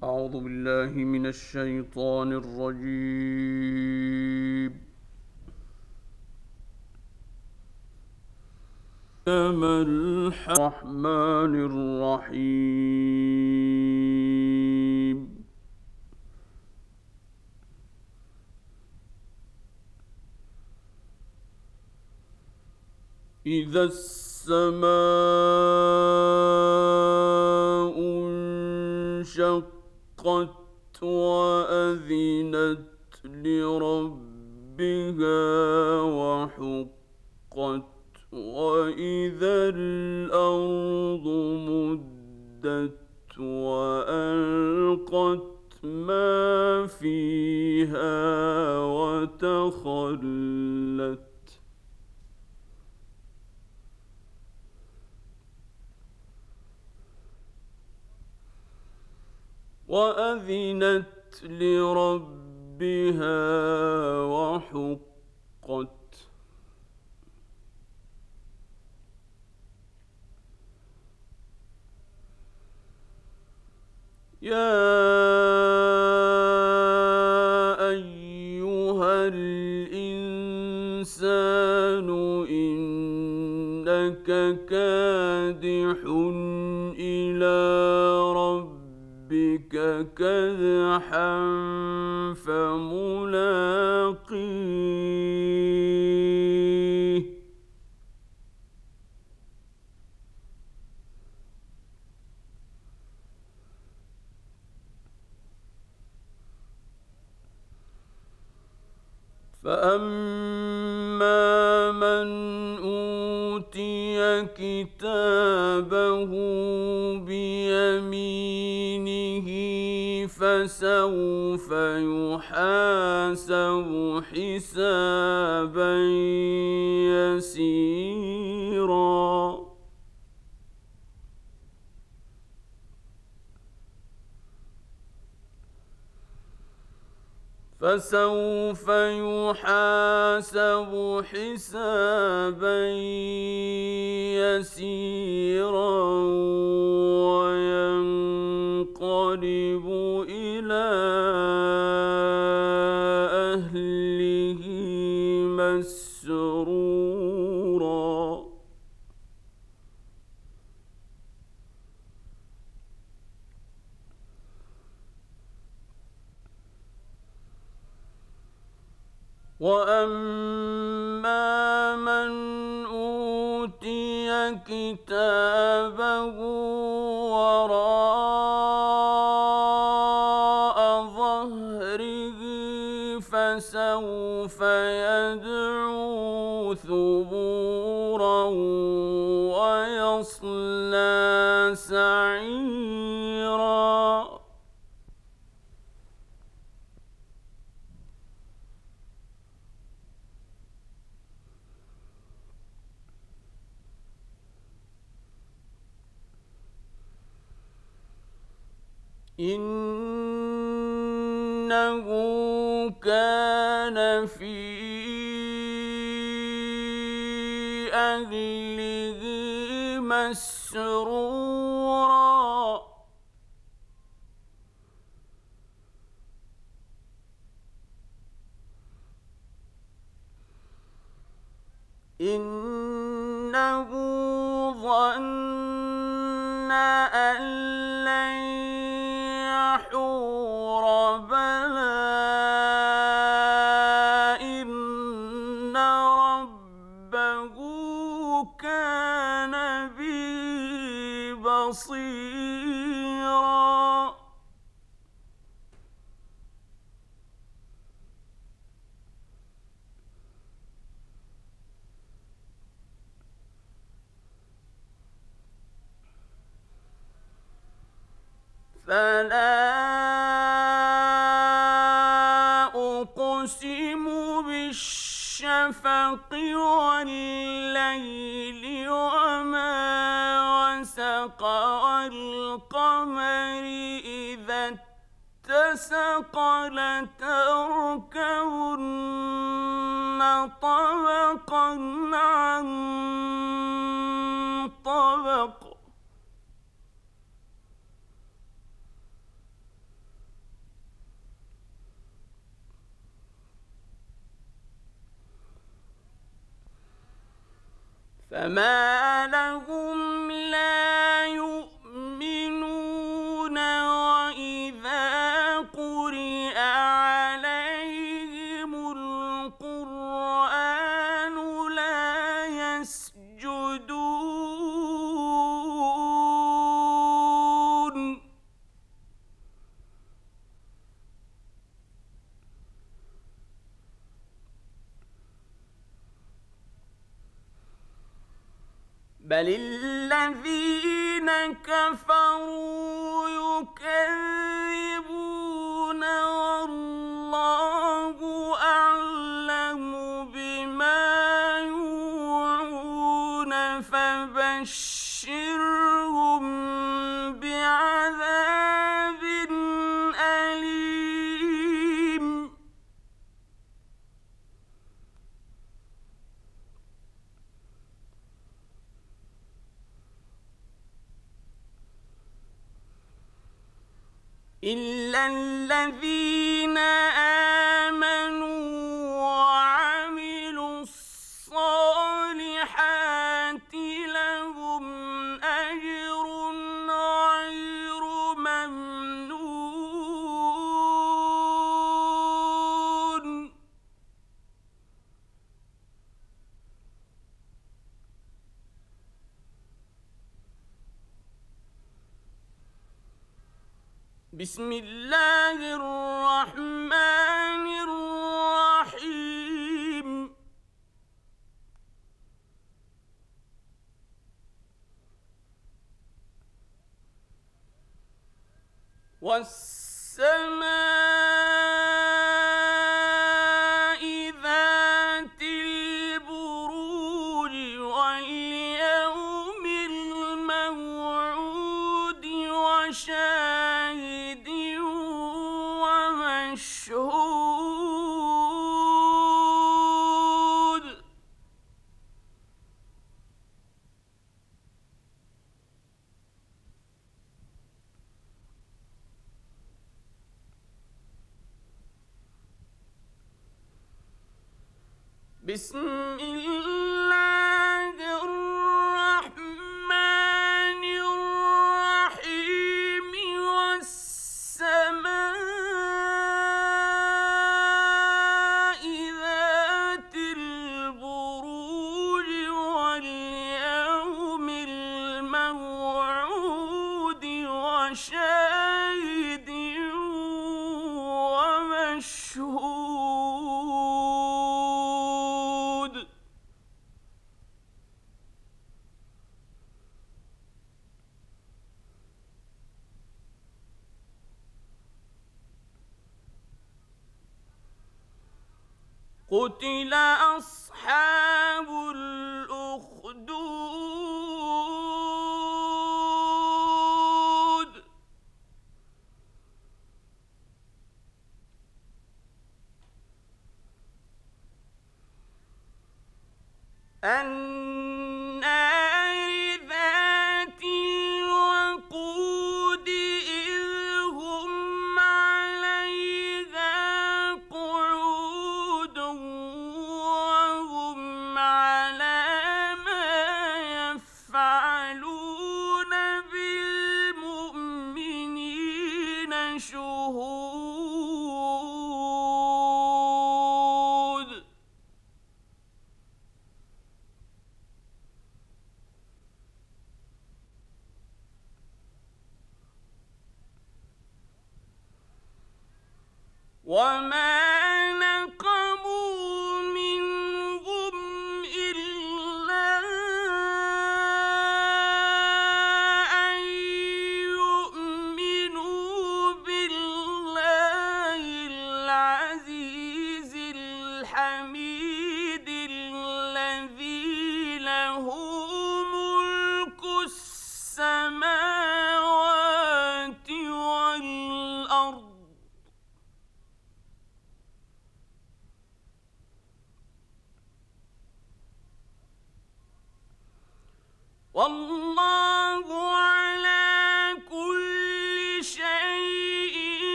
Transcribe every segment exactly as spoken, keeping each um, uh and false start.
أعوذ بالله من الشيطان الرجيم. كما الرحمن الرحيم. إذا السماء انشقت وأذنت لربها وحقت وإذا الأرض مدت وألقت ما فيها وتخلت وأذنت لربها وحقت. يا أيها الإنسان إنك كادح إلى ربك كدحا فملاقيه فأما من أوتي كتابه بيمينه فسوف يحاسب حسابا يسيرا فسوف يحاسب حسابا يسيرا وينقلب إلى أهله مسرورا. وأما من أوتي كتابه وراء ظهره فسوف يدعو ثبورا ويصلى سعيرا. إنه كان في أهله مسرورا. إنه ظن أن لن يحور بلى إن ربه كان به بصيرا. فلا أقسم بالشفق والليل وما وسق والقمر إذا اتسق لتركبن طبقا عن طبق فما لهم لا يؤمنون وإذا قرئ عليهم القرآن لا يسجدون بل الذين كفروا يكذبون والله أعلم بما يوعون فبشرهم بعذاب أليم إلا الذين آمنوا وعملوا الصالحات لهم أجر غير ممنون بسم الله الرحمن الرحيم والسماء ذات البروج واليوم الموعود وشاهد ومشهود بسم الله الرحمن الرحيم والسماء ذات البروج واليوم الموعود وشاهد ومشهود قتل أصحاب الأخدود النار ذات الوقود إذ هم عليها قعود وهم على ما يفعلون بالمؤمنين شهود وما نقموا منهم إلا أن يؤمنوا بالله العزيز الحميد الذي له ملك السماوات والأرض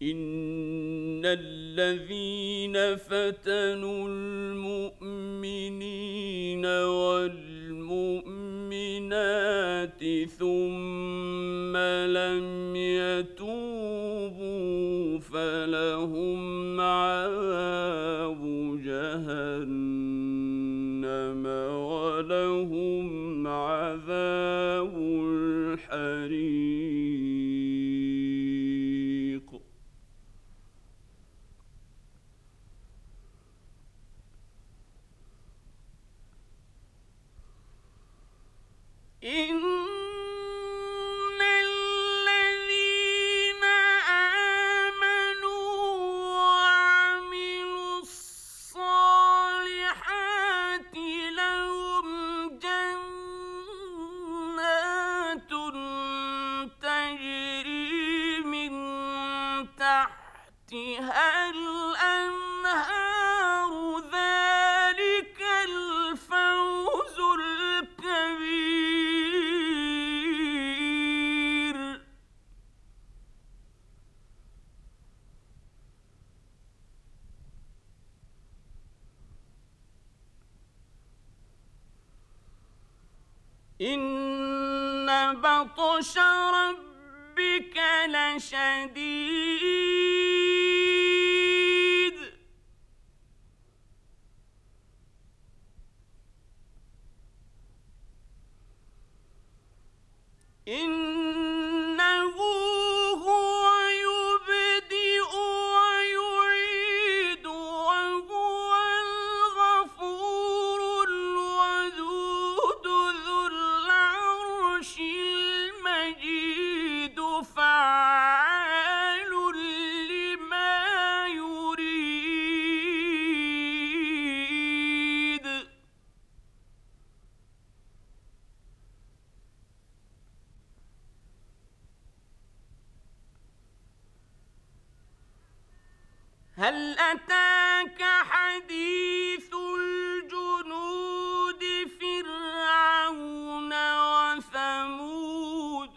إن الذين فتنوا المؤمنين والمؤمنات ثم لم يتوبوا فلهم عذاب جهنم ولهم عذاب الحريق. إن الذين آمنوا وعملوا الصالحات لهم جنات تجري من تحتها الأنهار ذلك الفوز الكبير. إن بطش ربك لشديد إنه هو يبدئ ويعيد وهو الغفور الودود ذو العرش المجيد فعال لما يريد. هل أتاك حديث الجنود فرعون وثمود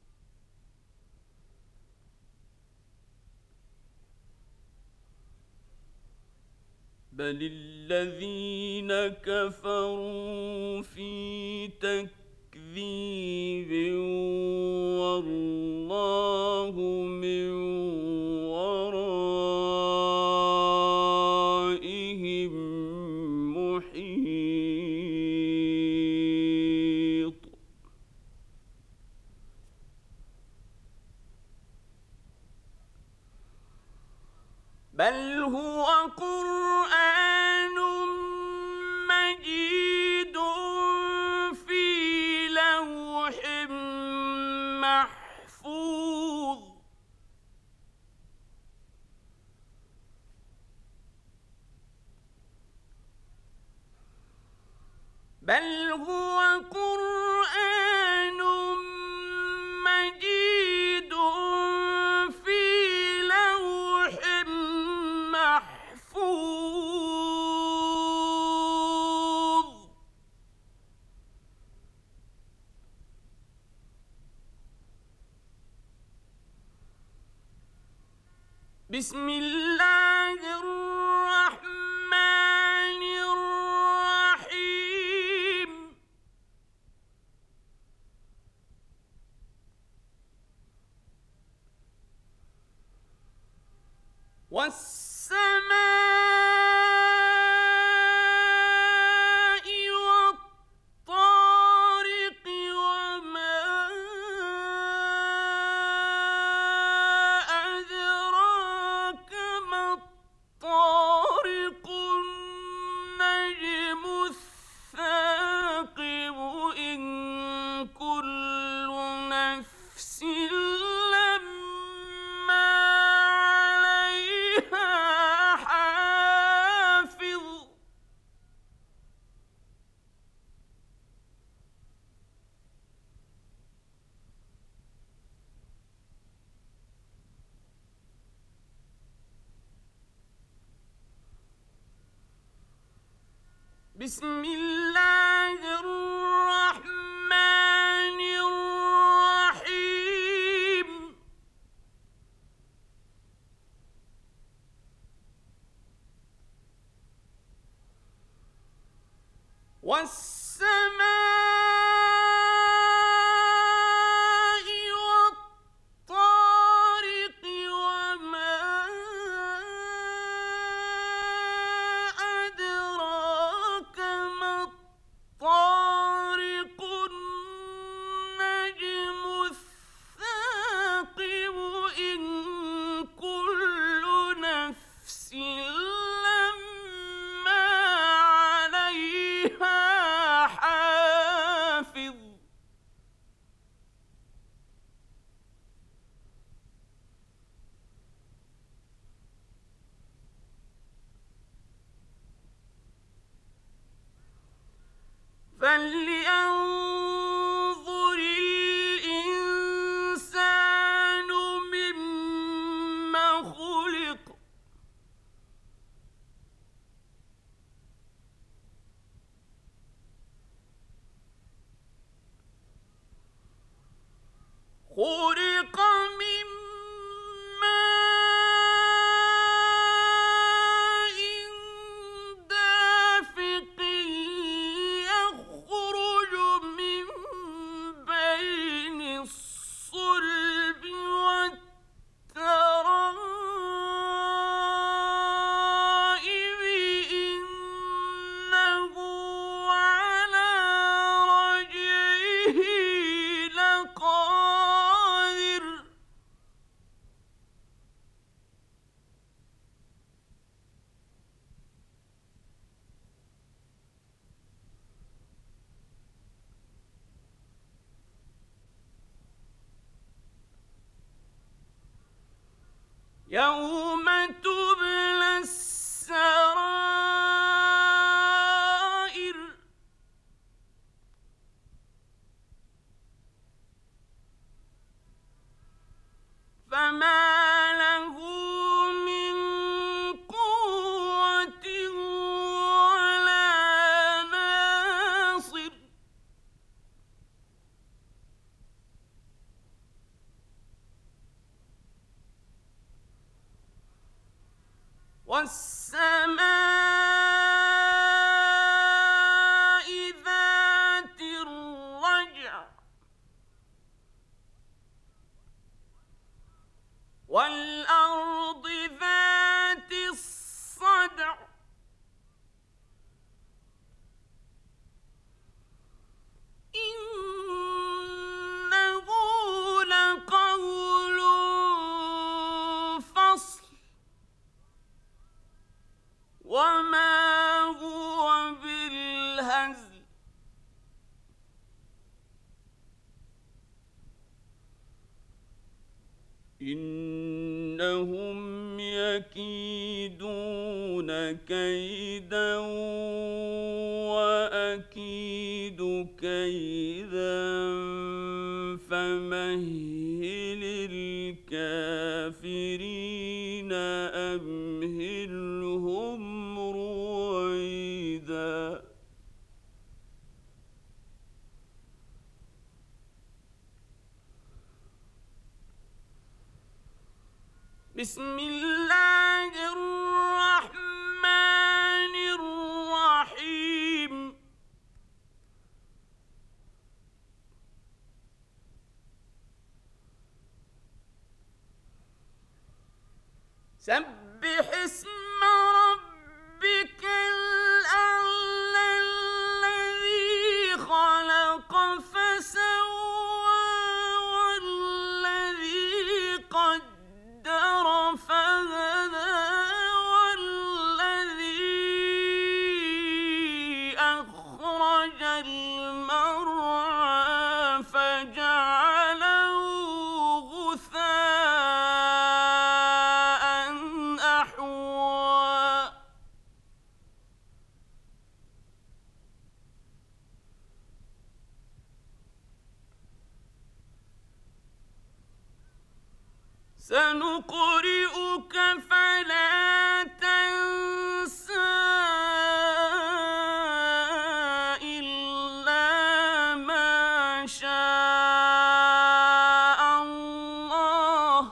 بل الذين كفروا في تكذيب والله من ورائهم محيط. بل هو قرآن مجيد في لوح محفوظ. بل هو قرآن مجيد في لوح محفوظ. بسم الله الرحمن الرحيم. والسماء والطارق وما أدراك ما الطارق النجم الثاقب إن كل نفس لما عليها حافظ. بسم الله الرحمن الرحيم. والسماء والطارق وما أدراك ما الطارق النجم الثاقب إن كل نفس لما عليها حافظ فلينظر الإنسان مما خلق خلق من ماء دافق يخرج من بين الصلب والترائب إنه على رجعه لقادر يوم تبلى السرائر فما له من قوة ولا ناصر والسماء ذات الرجع والأرض ذات الصدع إنه لقول فصل وما هو بالهزل إنهم يكيدون كيدا وأكيد كيدا فمهل الكافرين أمهلهم رويدا بسم الله الرحمن الرحيم سبح اسم ربك الأعلى الذي خلق فسوى والذي قدر فهدى والذي أخرج المرعى فجعله غثاء أحوى سنقرئك فلا تنسى إلا ما شاء الله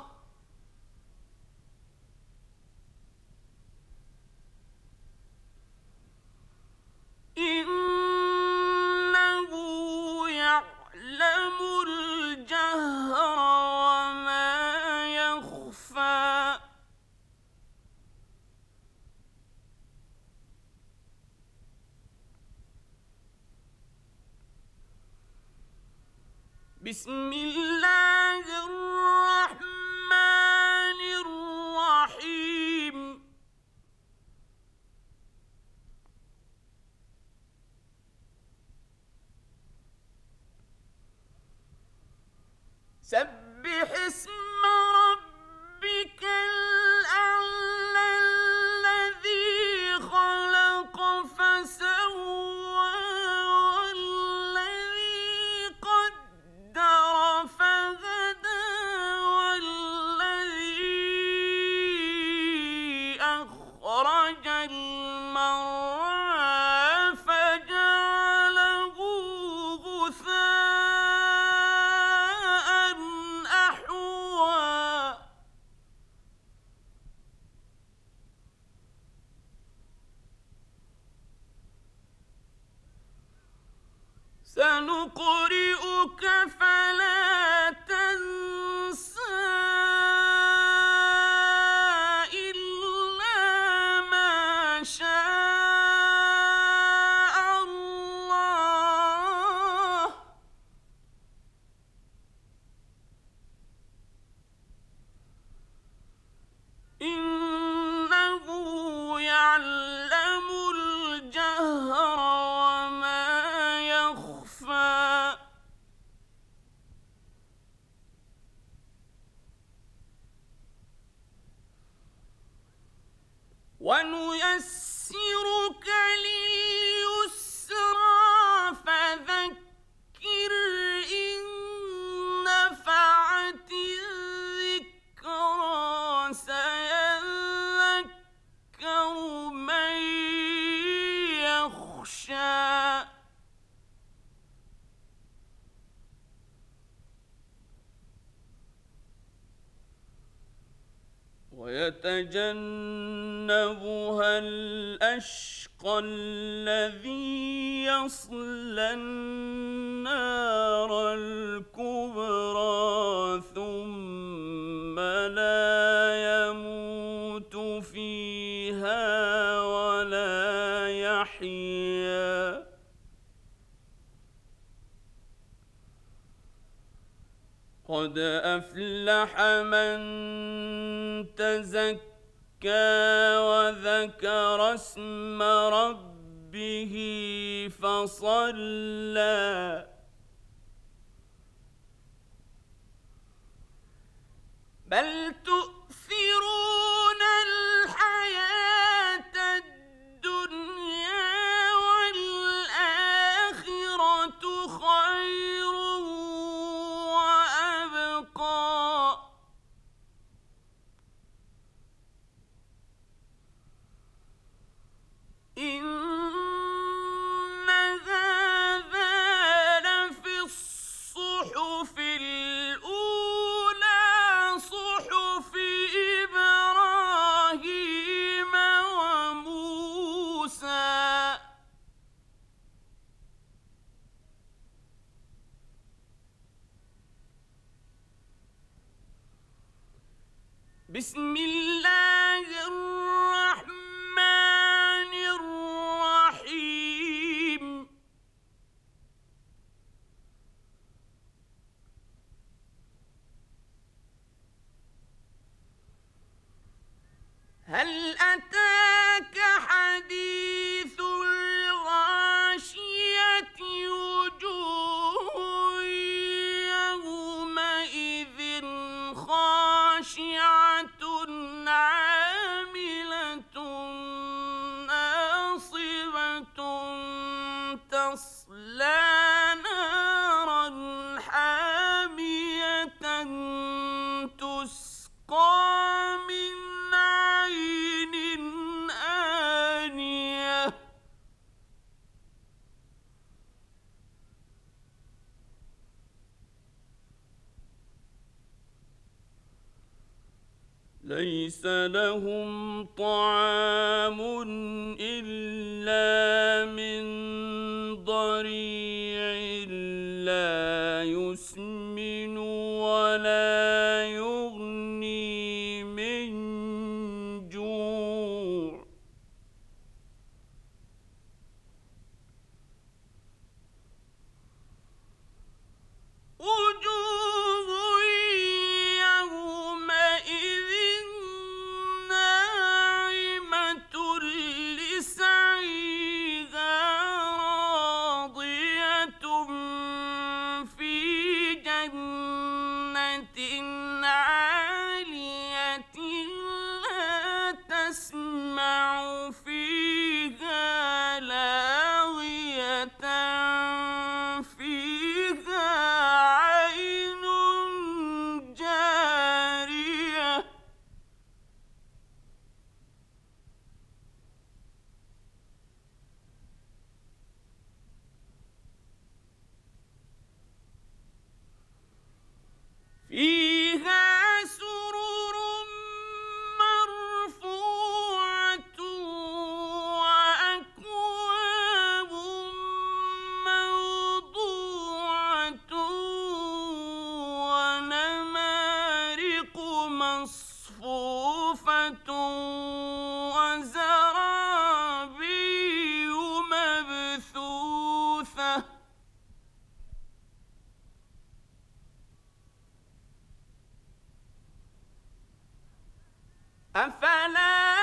إن بسم الله الرحمن الرحيم سبح اسم ربك الأعلى الذي خلق فسوى والذي قدر فهدى والذي أخرج المرعى فجعله غثاء أحوى سنقرئك فلا تنسى إلا ما شاء الله إنه يعلم الجهر وما يخفى ونيسرك لليسرى فذكر إن نفعت الذكرى سيذكر من يخشى ويتجنبها الأشقى الذي يصلى النار الكبرى ثم لا يموت فيها ولا يحيا قد أفلح من تزكى وذكر اسم ربه فصلى بل تؤثرون الحياة الدنيا والآخرة خير وأبقى إن هذا لفي الصحف الأولى صحف إبراهيم وموسى بسم الله الرحمن الرحيم هل أتاك حديث الغاشية وجوه يومئذ خاشعة عاملة ناصبة تصلى نارا حامية تسقى من عين آنية ليس لهم طعام إلا من ضريع لا يسمن ولا يغني من جوع وجوه مصفوفة وزرابي مبثوثة أفلا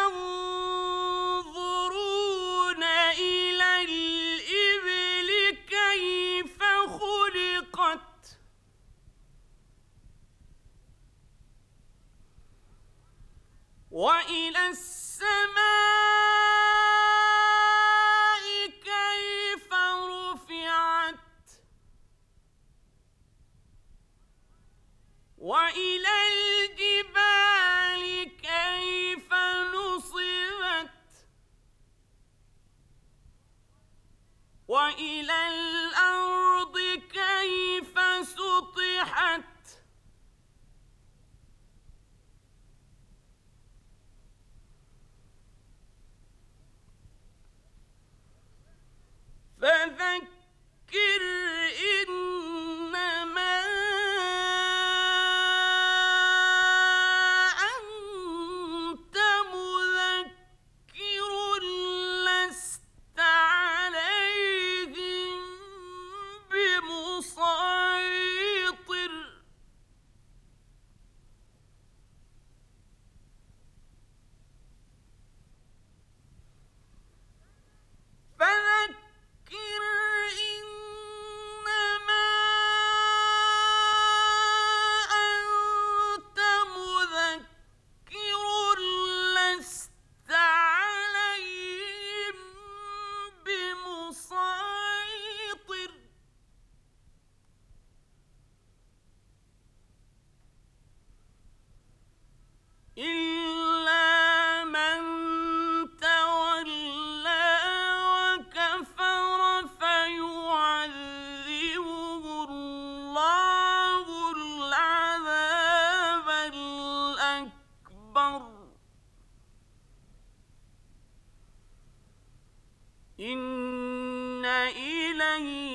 ينظرون إلى الإبل كيف خلقت وإلى السماء كيف رفعت وإلى الجبال كيف نصبت وإلى الأرض كيف سطحت فذكر إنما أنت مذكر لست عليهم بمسيطر فذكر إنما أنت مذكر لست عليهم بمسيطر إلا من تولى وكفر فيعذبه الله العذاب الأكبر إن إلينا